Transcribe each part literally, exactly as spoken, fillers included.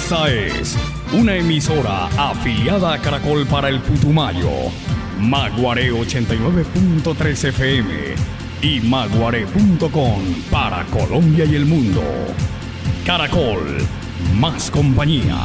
Esta es una emisora afiliada a Caracol para el Putumayo. Maguaré ochenta y nueve punto tres F M y maguaré punto com para Colombia y el mundo. Caracol, más compañía.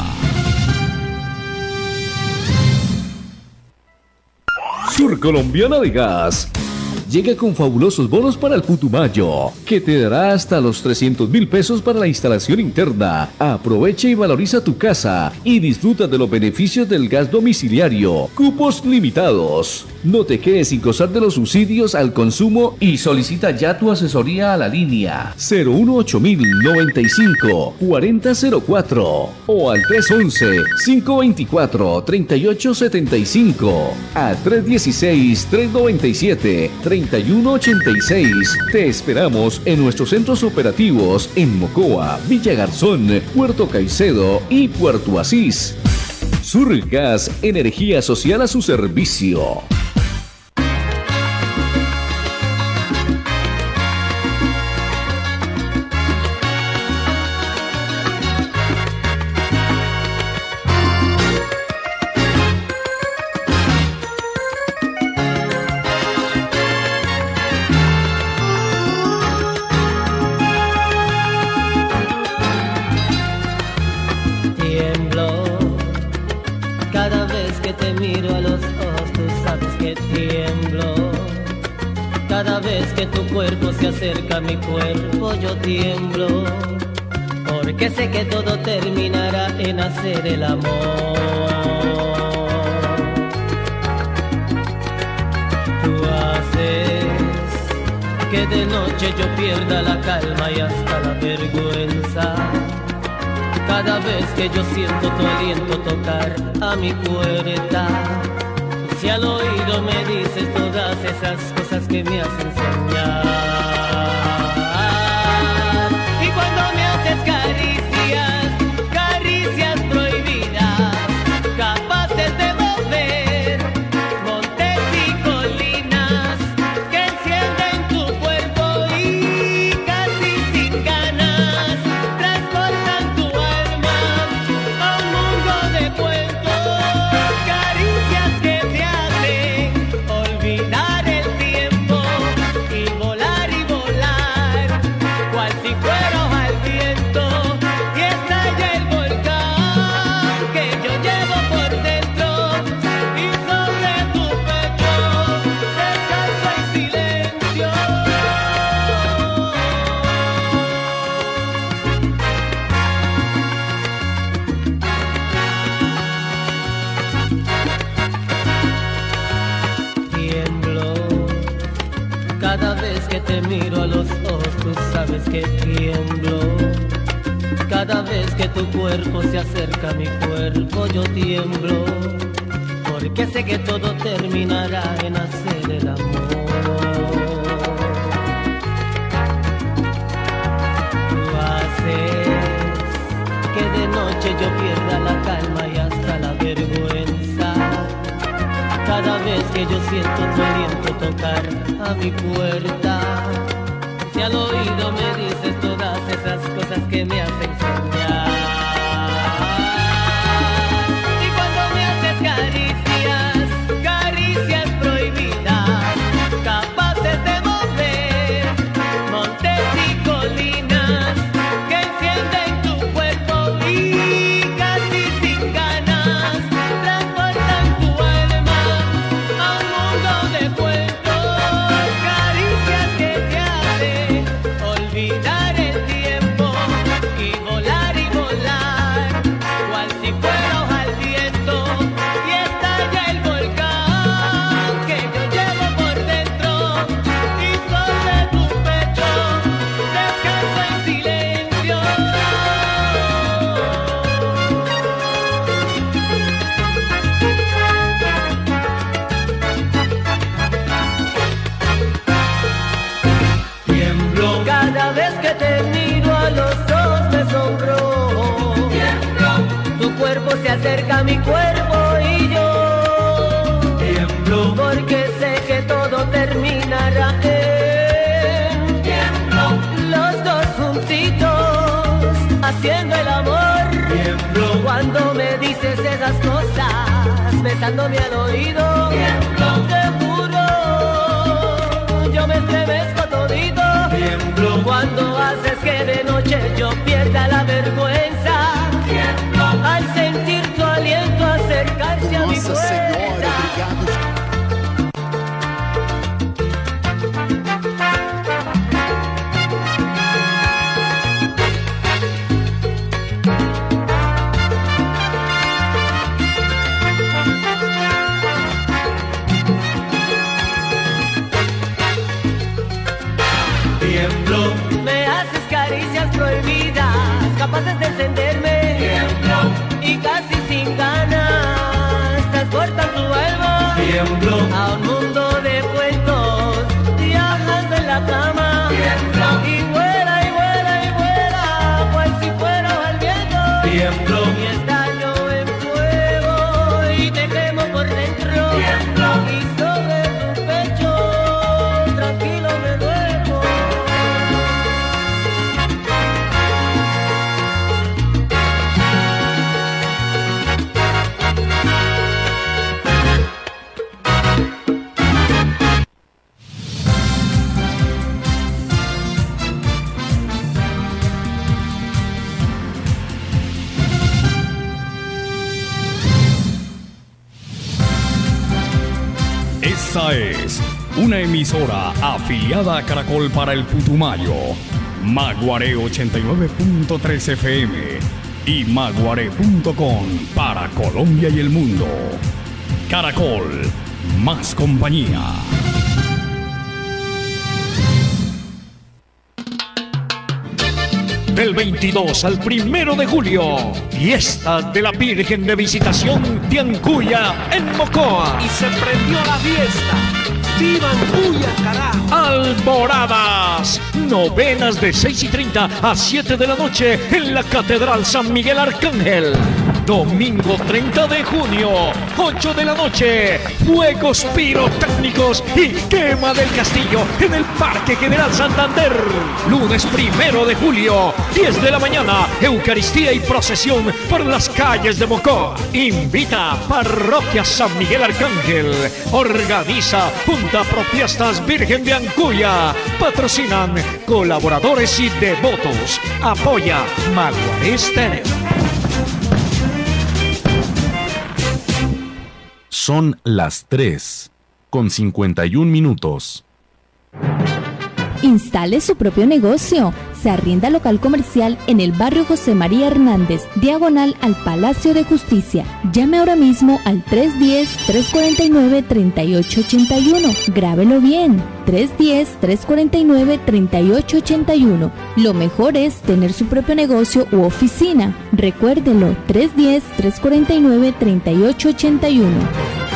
Surcolombiana de Gas llega con fabulosos bonos para el Putumayo, que te dará hasta los trescientos mil pesos para la instalación interna. Aprovecha y valoriza tu casa y disfruta de los beneficios del gas domiciliario. Cupos limitados. No te quedes sin gozar de los subsidios al consumo y solicita ya tu asesoría a la línea cero uno ocho mil noventa y cinco cuarenta cero cuatro o al tres once cinco veinticuatro treinta y ocho setenta y cinco, a tres dieciséis tres noventa y siete treinta y uno ochenta y seis. Te esperamos en nuestros centros operativos en Mocoa, Villa Garzón, Puerto Caicedo y Puerto Asís. Surgas, energía social a su servicio. Se acerca a mi cuerpo, yo tiemblo, porque sé que todo terminará en hacer el amor. Tú haces que de noche yo pierda la calma y hasta la vergüenza, cada vez que yo siento tu aliento tocar a mi puerta. Si al oído me dices todas esas cosas que me hacen soñar, y cuando me haces caricias, caricias prohibidas, capaces de mover montes y colinas, que encienden tu cuerpo y casi sin ganas transportan tu alma a un mundo de cuentos, caricias que te hacen olvidar el tiempo y volar y volar, cual si fueras al viento, y estalla el volcán que yo llevo por dentro, y sobre tu pecho descansa en silencio. Tiemblo cada vez que te miro a los ojos, tú sabes que tiemblo. Cada vez que tu cuerpo se acerca a mi cuerpo, yo tiemblo, porque sé que todo terminará en hacer el amor. Tú haces que de noche yo pierda la calma y hasta la vergüenza, cada vez que yo siento tu aliento tocar a mi puerta. Si al oído me dices todas esas cosas que me hacen soñar, y cuando me haces caricias, caricias prohibidas, capaces de mover montes y colinas, que encienden tu cuerpo y casi sin ganas transportan tu alma a un mundo de cuentos, caricias que te hacen olvidar el tiempo y volar y volar, cual si fueras al viento, y estalla el volcán que yo llevo por dentro, y sobre tu pecho descanso en silencio. Tiemblo cada vez que te miro a los ojos, me sonrojo. Tiemblo, tu cuerpo se acerca a mi cuerpo y yo tiemblo, porque sé que todo terminará en tiemblo, los dos juntitos haciendo el amor. Tiemblo, besándome al oído. Tiemblo, te juro, yo me estremezco todito. Tiemblo, cuando haces que de noche yo pierda la vergüenza. Tiemblo, al sentir tu aliento acercarse a mi puerta. Nossa Senhora, obrigado. Me haces caricias prohibidas, capaces de encenderme. Tiemblo, y casi sin ganas transportan tu alma. Tiemblo, a un mundo de cuentos, viajando en la cama. Tiemblo, y vuela y vuela y vuela, cual si fuera al viento. Tiemblo, y estallo en fuego y te quemo por dentro. Tiemblo, y sobre tu pecho tranquilo me duermo. Esta es una emisora afiliada a Caracol para el Putumayo, Maguare ochenta y nueve punto tres F M y maguare punto com para Colombia y el mundo. Caracol, más compañía. Del veintidós al primero de julio, fiesta de la Virgen de Visitación de Ancuya en Mocoa. Y se prendió la fiesta. ¡Viva Ancuya, carajo! Alboradas, novenas de seis y treinta a siete de la noche en la Catedral San Miguel Arcángel. Domingo treinta de junio, ocho de la noche, fuegos pirotécnicos y quema del castillo en el Parque General Santander. Lunes primero de julio, diez de la mañana, Eucaristía y procesión por las calles de Mocoa. Invita Parroquia San Miguel Arcángel. Organiza Junta Propiastas Virgen de Ancuya. Patrocinan colaboradores y devotos. Apoya Maguare Estéreo. Son las tres con cincuenta y un minutos. Instale su propio negocio. Se arrienda local comercial en el barrio José María Hernández, diagonal al Palacio de Justicia. Llame ahora mismo al tres uno cero, tres cuatro nueve, tres ocho ocho uno. Grábelo bien. tres uno cero, tres cuatro nueve, tres ocho ocho uno. Lo mejor es tener su propio negocio u oficina. Recuérdelo, tres uno cero, tres cuatro nueve, tres ocho ocho uno.